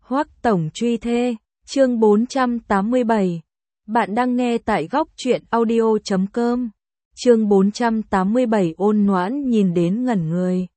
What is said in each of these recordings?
Hoắc tổng truy thê, chương 487. Bạn đang nghe tại góc truyện audio.com. Chương 487 ôn noãn nhìn đến ngẩn người.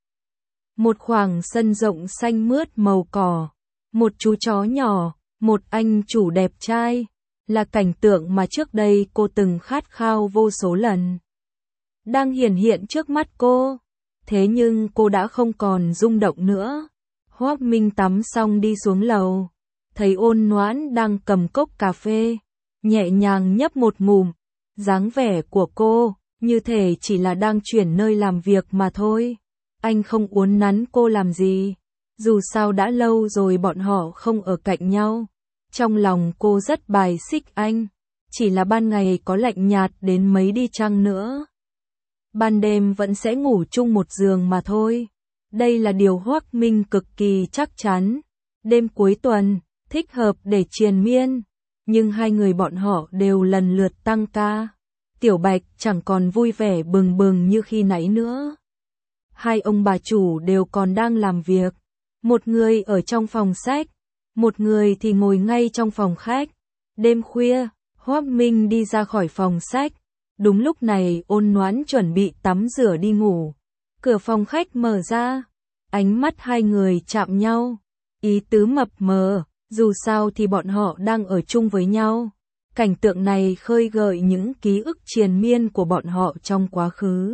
Một khoảng sân rộng xanh mướt màu cỏ, một chú chó nhỏ, một anh chủ đẹp trai, là cảnh tượng mà trước đây cô từng khát khao vô số lần. Đang hiển hiện trước mắt cô, thế nhưng cô đã không còn rung động nữa. Hoắc Minh tắm xong đi xuống lầu, thấy ôn noãn đang cầm cốc cà phê, nhẹ nhàng nhấp một ngụm. Dáng vẻ của cô, như thể chỉ là đang chuyển nơi làm việc mà thôi. Anh không uốn nắn cô làm gì, dù sao đã lâu rồi bọn họ không ở cạnh nhau. Trong lòng cô rất bài xích anh, chỉ là ban ngày có lạnh nhạt đến mấy đi chăng nữa, ban đêm vẫn sẽ ngủ chung một giường mà thôi. Đây là điều Hoắc Minh cực kỳ chắc chắn. Đêm cuối tuần, thích hợp để triền miên, nhưng hai người bọn họ đều lần lượt tăng ca. Tiểu Bạch chẳng còn vui vẻ bừng bừng như khi nãy nữa. Hai ông bà chủ đều còn đang làm việc. Một người ở trong phòng sách, một người thì ngồi ngay trong phòng khách. Đêm khuya, Hoắc Minh đi ra khỏi phòng sách. Đúng lúc này ôn noãn chuẩn bị tắm rửa đi ngủ. Cửa phòng khách mở ra, ánh mắt hai người chạm nhau. Ý tứ mập mờ, dù sao thì bọn họ đang ở chung với nhau. Cảnh tượng này khơi gợi những ký ức triền miên của bọn họ trong quá khứ.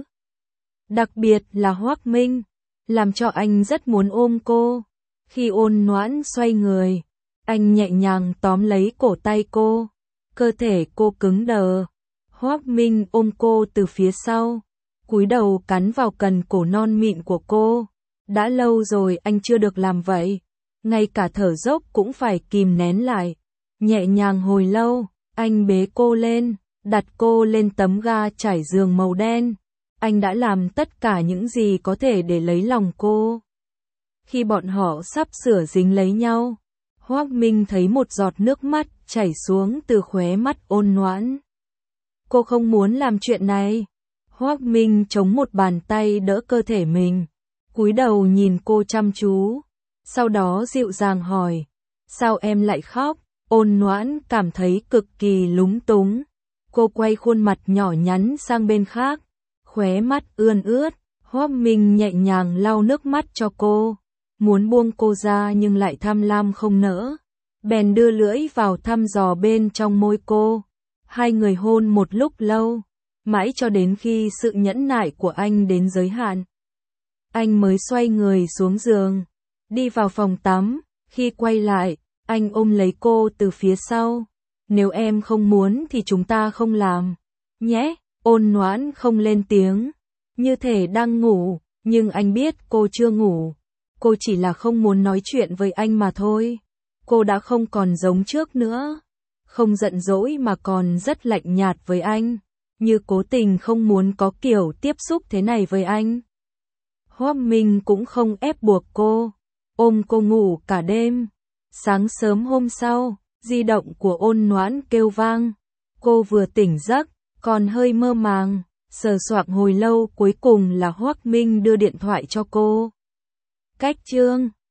Đặc biệt là Hoắc Minh, làm cho anh rất muốn ôm cô. Khi ôn noãn xoay người, anh nhẹ nhàng tóm lấy cổ tay cô. Cơ thể cô cứng đờ. Hoắc Minh ôm cô từ phía sau, cúi đầu cắn vào cần cổ non mịn của cô. Đã lâu rồi anh chưa được làm vậy, ngay cả thở dốc cũng phải kìm nén lại. Nhẹ nhàng hồi lâu, anh bế cô lên, đặt cô lên tấm ga trải giường màu đen. Anh đã làm tất cả những gì có thể để lấy lòng cô. Khi bọn họ sắp sửa dính lấy nhau, Hoắc Minh thấy một giọt nước mắt chảy xuống từ khóe mắt ôn noãn. Cô không muốn làm chuyện này. Hoắc Minh chống một bàn tay đỡ cơ thể mình, cúi đầu nhìn cô chăm chú, sau đó dịu dàng hỏi, sao em lại khóc? Ôn noãn cảm thấy cực kỳ lúng túng. Cô quay khuôn mặt nhỏ nhắn sang bên khác, khóe mắt ươn ướt. Hoắc Minh nhẹ nhàng lau nước mắt cho cô, muốn buông cô ra nhưng lại tham lam không nỡ, bèn đưa lưỡi vào thăm dò bên trong môi cô. Hai người hôn một lúc lâu, mãi cho đến khi sự nhẫn nại của anh đến giới hạn, anh mới xoay người xuống giường, đi vào phòng tắm. Khi quay lại, anh ôm lấy cô từ phía sau. Nếu em không muốn thì chúng ta không làm nhé. Ôn noãn không lên tiếng, như thể đang ngủ, nhưng anh biết cô chưa ngủ. Cô chỉ là không muốn nói chuyện với anh mà thôi. Cô đã không còn giống trước nữa, không giận dỗi mà còn rất lạnh nhạt với anh, như cố tình không muốn có kiểu tiếp xúc thế này với anh. Hoắc Minh cũng không ép buộc cô, ôm cô ngủ cả đêm. Sáng sớm hôm sau, di động của ôn noãn kêu vang. Cô vừa tỉnh giấc, còn hơi mơ màng, sờ soạng hồi lâu, cuối cùng là Hoắc Minh đưa điện thoại cho cô. Cách chương